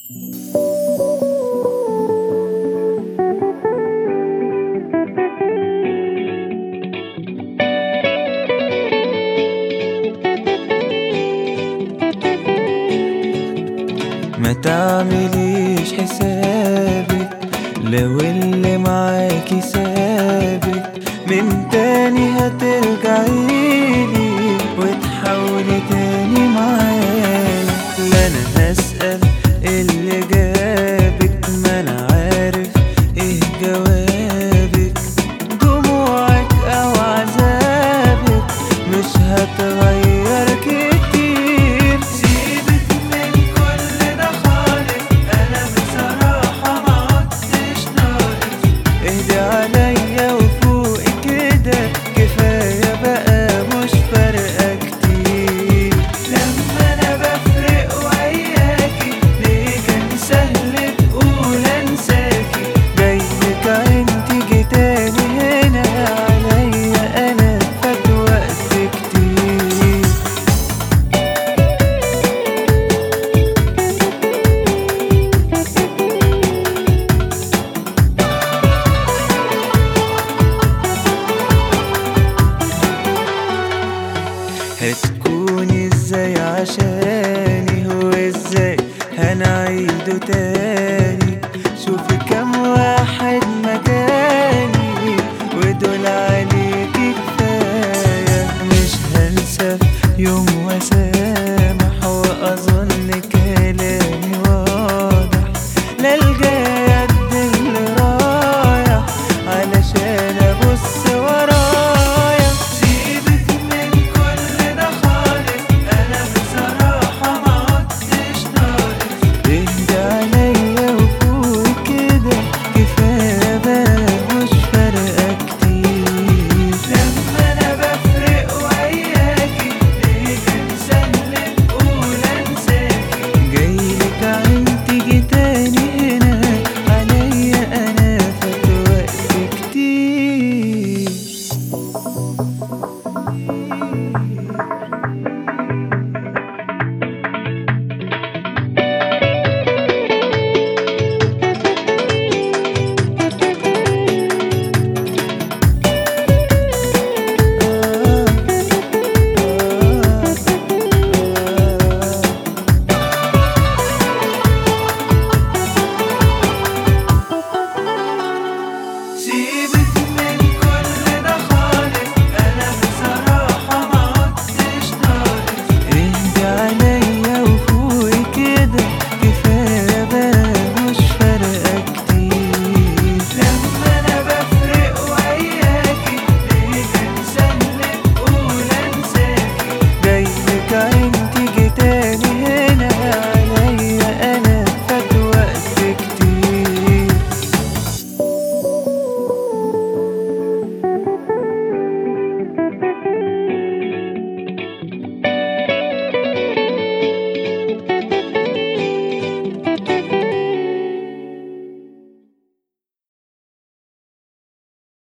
ما تعمليش حسابك لو اللي معاكي سابك، من تاني هترجعيلي وتحاولي تاني معايا. لا انا هسأل اللي جابك، ما انا عارف ايه جوابك. دموعك او عذابك مش هتغير كتير. سيبك من كل ده خالص، انا بصراحة ما عدتش ناقص. اهدي عليا وفوق كده، كفاية بقى مش فارقة كتير. لما انا بفرق وياكي ليه كان سهل تقول انساكي؟ جايلك عين تيجي تاني هنا، عليا انا فات وقت كتير. هتكوني ازاي عشاني؟ هو ازاي هنعيده تاني؟